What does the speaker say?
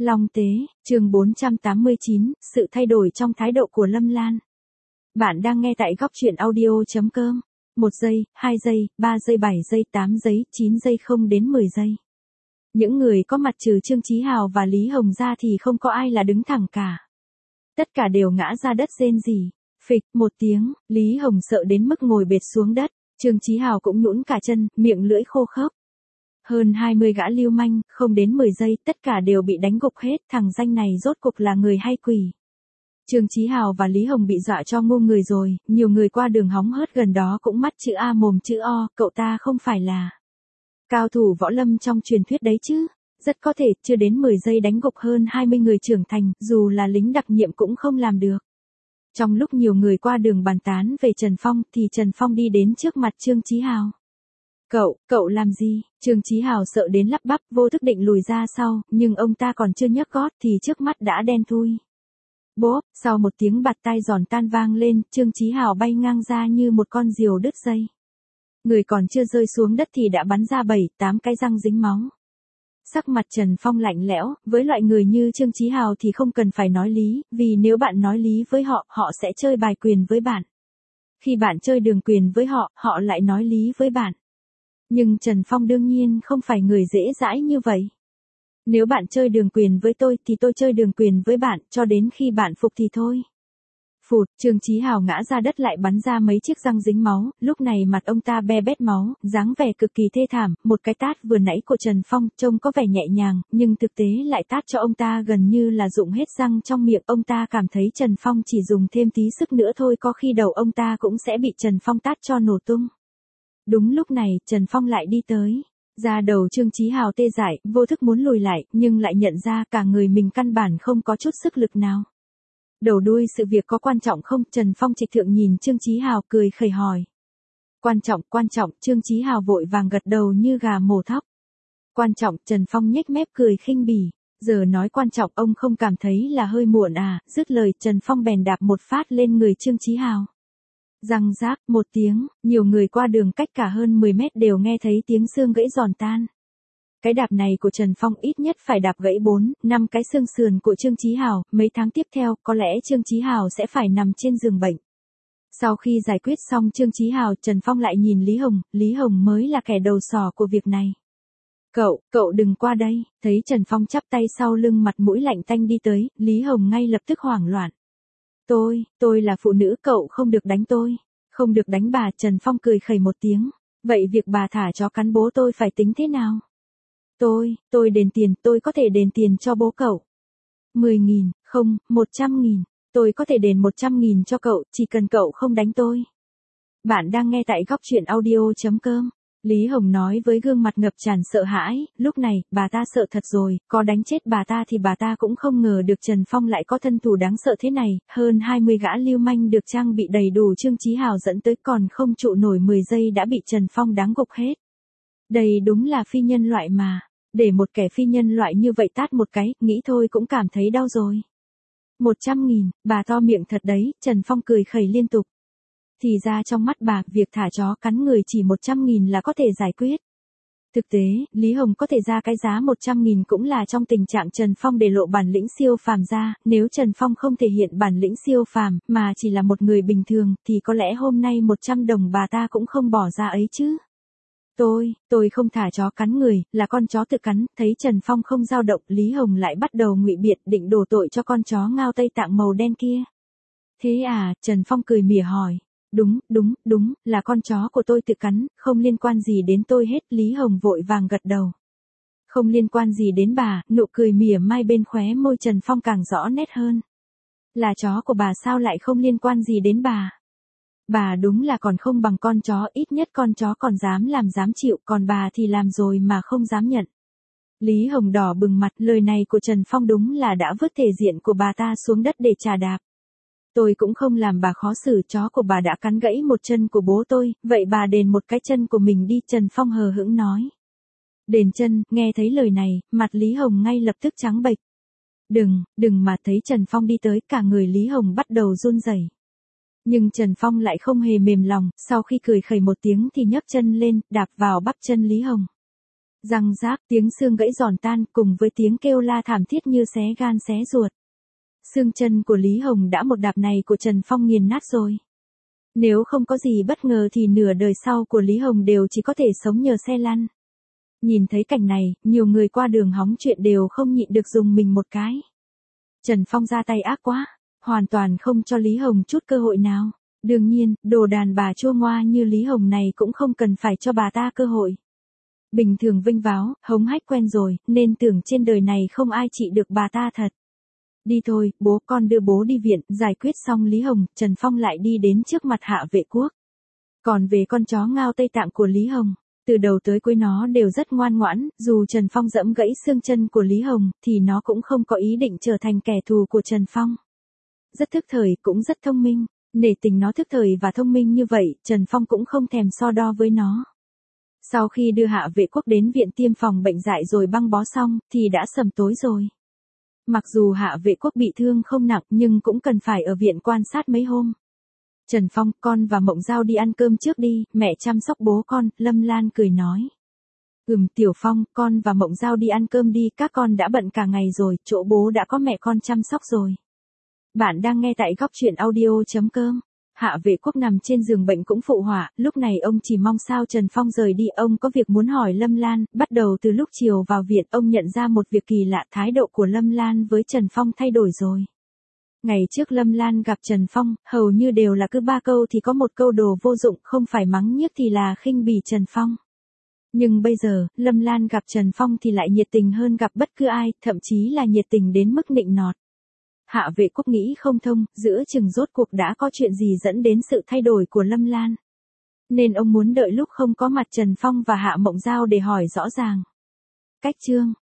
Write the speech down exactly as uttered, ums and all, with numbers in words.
Long Tế, chương bốn trăm tám mươi chín, sự thay đổi trong thái độ của Lâm Lan. Bạn đang nghe tại góc truyện audio.com. một giây, hai giây, ba giây, bảy giây, tám giây, chín giây không đến mười giây. Những người có mặt trừ Trương Chí Hào và Lý Hồng ra thì không có ai là đứng thẳng cả. Tất cả đều ngã ra đất rên rỉ. Phịch, một tiếng, Lý Hồng sợ đến mức ngồi bệt xuống đất. Trương Chí Hào cũng nhũn cả chân, miệng lưỡi khô khốc. Hơn hai mươi gã lưu manh, không đến mười giây, tất cả đều bị đánh gục hết, thằng danh này rốt cục là người hay quỷ. Trương Chí Hào và Lý Hồng bị dọa cho ngu người rồi, nhiều người qua đường hóng hớt gần đó cũng mắt chữ A mồm chữ O, cậu ta không phải là cao thủ võ lâm trong truyền thuyết đấy chứ. Rất có thể, chưa đến mười giây đánh gục hơn hai mươi người trưởng thành, dù là lính đặc nhiệm cũng không làm được. Trong lúc nhiều người qua đường bàn tán về Trần Phong, thì Trần Phong đi đến trước mặt Trương Chí Hào. Cậu, cậu làm gì? Trương Chí Hào sợ đến lắp bắp, vô thức định lùi ra sau, nhưng ông ta còn chưa nhấc gót thì trước mắt đã đen thui. Bốp, sau một tiếng bạt tai giòn tan vang lên, Trương Chí Hào bay ngang ra như một con diều đứt dây. Người còn chưa rơi xuống đất thì đã bắn ra bảy, tám cái răng dính máu. Sắc mặt Trần Phong lạnh lẽo, với loại người như Trương Chí Hào thì không cần phải nói lý, vì nếu bạn nói lý với họ, họ sẽ chơi bài quyền với bạn. Khi bạn chơi đường quyền với họ, họ lại nói lý với bạn. Nhưng Trần Phong đương nhiên không phải người dễ dãi như vậy. Nếu bạn chơi đường quyền với tôi thì tôi chơi đường quyền với bạn, cho đến khi bạn phục thì thôi. Phụt, Trương Chí Hào ngã ra đất lại bắn ra mấy chiếc răng dính máu, lúc này mặt ông ta be bét máu, dáng vẻ cực kỳ thê thảm, một cái tát vừa nãy của Trần Phong trông có vẻ nhẹ nhàng, nhưng thực tế lại tát cho ông ta gần như là dụng hết răng trong miệng, ông ta cảm thấy Trần Phong chỉ dùng thêm tí sức nữa thôi có khi đầu ông ta cũng sẽ bị Trần Phong tát cho nổ tung. Đúng lúc này, Trần Phong lại đi tới. Da đầu Trương Chí Hào tê dại, vô thức muốn lùi lại, nhưng lại nhận ra cả người mình căn bản không có chút sức lực nào. Đầu đuôi sự việc có quan trọng không? Trần Phong trịch thượng nhìn Trương Chí Hào cười khẩy hỏi. Quan trọng, quan trọng, Trương Chí Hào vội vàng gật đầu như gà mổ thóc. Quan trọng, Trần Phong nhếch mép cười khinh bỉ. Giờ nói quan trọng ông không cảm thấy là hơi muộn à? Dứt lời Trần Phong bèn đạp một phát lên người Trương Chí Hào. Răng rác, một tiếng, nhiều người qua đường cách cả hơn mười mét đều nghe thấy tiếng xương gãy giòn tan. Cái đạp này của Trần Phong ít nhất phải đạp gãy bốn, năm cái xương sườn của Trương Chí Hào, mấy tháng tiếp theo có lẽ Trương Chí Hào sẽ phải nằm trên giường bệnh. Sau khi giải quyết xong Trương Chí Hào, Trần Phong lại nhìn Lý Hồng, Lý Hồng mới là kẻ đầu sỏ của việc này. Cậu, cậu đừng qua đây, thấy Trần Phong chắp tay sau lưng mặt mũi lạnh tanh đi tới, Lý Hồng ngay lập tức hoảng loạn. Tôi, tôi là phụ nữ, cậu không được đánh tôi. Không được đánh bà. Trần Phong cười khẩy một tiếng. Vậy việc bà thả chó cắn bố tôi phải tính thế nào? Tôi, tôi đền tiền, tôi có thể đền tiền cho bố cậu. Mười nghìn, không, một trăm nghìn. Tôi có thể đền một trăm nghìn cho cậu, chỉ cần cậu không đánh tôi. Bạn đang nghe tại góc truyện audio.com. Lý Hồng nói với gương mặt ngập tràn sợ hãi, lúc này, bà ta sợ thật rồi, có đánh chết bà ta thì bà ta cũng không ngờ được Trần Phong lại có thân thủ đáng sợ thế này, hơn hai mươi gã lưu manh được trang bị đầy đủ Trương Chí Hào dẫn tới còn không trụ nổi mười giây đã bị Trần Phong đáng gục hết. Đây đúng là phi nhân loại mà, để một kẻ phi nhân loại như vậy tát một cái, nghĩ thôi cũng cảm thấy đau rồi. Một trăm nghìn, bà to miệng thật đấy, Trần Phong cười khẩy liên tục. Thì ra trong mắt bà, việc thả chó cắn người chỉ một trăm nghìn là có thể giải quyết. Thực tế, Lý Hồng có thể ra cái giá một trăm nghìn cũng là trong tình trạng Trần Phong để lộ bản lĩnh siêu phàm ra, nếu Trần Phong không thể hiện bản lĩnh siêu phàm, mà chỉ là một người bình thường, thì có lẽ hôm nay một trăm đồng bà ta cũng không bỏ ra ấy chứ. Tôi, tôi không thả chó cắn người, là con chó tự cắn, thấy Trần Phong không dao động, Lý Hồng lại bắt đầu ngụy biện định đổ tội cho con chó ngao Tây Tạng màu đen kia. Thế à, Trần Phong cười mỉa hỏi. Đúng, đúng, đúng, là con chó của tôi tự cắn, không liên quan gì đến tôi hết, Lý Hồng vội vàng gật đầu. Không liên quan gì đến bà, nụ cười mỉa mai bên khóe môi Trần Phong càng rõ nét hơn. Là chó của bà sao lại không liên quan gì đến bà? Bà đúng là còn không bằng con chó, ít nhất con chó còn dám làm dám chịu, còn bà thì làm rồi mà không dám nhận. Lý Hồng đỏ bừng mặt, lời này của Trần Phong đúng là đã vứt thể diện của bà ta xuống đất để trà đạp. Tôi cũng không làm bà khó xử, chó của bà đã cắn gãy một chân của bố tôi, vậy bà đền một cái chân của mình đi, Trần Phong hờ hững nói. Đền chân, nghe thấy lời này, mặt Lý Hồng ngay lập tức trắng bệch. Đừng, đừng mà thấy Trần Phong đi tới, cả người Lý Hồng bắt đầu run rẩy. Nhưng Trần Phong lại không hề mềm lòng, sau khi cười khẩy một tiếng thì nhấc chân lên, đạp vào bắp chân Lý Hồng. Răng rác, tiếng xương gãy giòn tan cùng với tiếng kêu la thảm thiết như xé gan xé ruột. Xương chân của Lý Hồng đã một đạp này của Trần Phong nghiền nát rồi. Nếu không có gì bất ngờ thì nửa đời sau của Lý Hồng đều chỉ có thể sống nhờ xe lăn. Nhìn thấy cảnh này, nhiều người qua đường hóng chuyện đều không nhịn được dùng mình một cái. Trần Phong ra tay ác quá, hoàn toàn không cho Lý Hồng chút cơ hội nào. Đương nhiên, đồ đàn bà chua ngoa như Lý Hồng này cũng không cần phải cho bà ta cơ hội. Bình thường vênh váo, hống hách quen rồi, nên tưởng trên đời này không ai trị được bà ta thật. Đi thôi, bố, con đưa bố đi viện. Giải quyết xong Lý Hồng, Trần Phong lại đi đến trước mặt Hạ Vệ Quốc. Còn về con chó ngao Tây Tạng của Lý Hồng, từ đầu tới cuối nó đều rất ngoan ngoãn, dù Trần Phong dẫm gãy xương chân của Lý Hồng, thì nó cũng không có ý định trở thành kẻ thù của Trần Phong. Rất thức thời, cũng rất thông minh. Nể tình nó thức thời và thông minh như vậy, Trần Phong cũng không thèm so đo với nó. Sau khi đưa Hạ Vệ Quốc đến viện tiêm phòng bệnh dại rồi băng bó xong, thì đã sầm tối rồi. Mặc dù Hạ Vệ Quốc bị thương không nặng nhưng cũng cần phải ở viện quan sát mấy hôm. Trần Phong, con và Mộng Giao đi ăn cơm trước đi, mẹ chăm sóc bố con, Lâm Lan cười nói. Ừm Tiểu Phong, con và Mộng Giao đi ăn cơm đi, các con đã bận cả ngày rồi, chỗ bố đã có mẹ con chăm sóc rồi. Bạn đang nghe tại góc chuyện audio chấm com. Hạ Vệ Quốc nằm trên giường bệnh cũng phụ họa, lúc này ông chỉ mong sao Trần Phong rời đi. Ông có việc muốn hỏi Lâm Lan. Bắt đầu từ lúc chiều vào viện, ông nhận ra một việc kỳ lạ, thái độ của Lâm Lan với Trần Phong thay đổi rồi. Ngày trước Lâm Lan gặp Trần Phong, hầu như đều là cứ ba câu thì có một câu đồ vô dụng, không phải mắng nhiếc thì là khinh bỉ Trần Phong. Nhưng bây giờ, Lâm Lan gặp Trần Phong thì lại nhiệt tình hơn gặp bất cứ ai, thậm chí là nhiệt tình đến mức nịnh nọt. Hạ Vệ Quốc nghĩ không thông, giữa chừng rốt cuộc đã có chuyện gì dẫn đến sự thay đổi của Lâm Lan. Nên ông muốn đợi lúc không có mặt Trần Phong và Hạ Mộng Giao để hỏi rõ ràng. Cách chương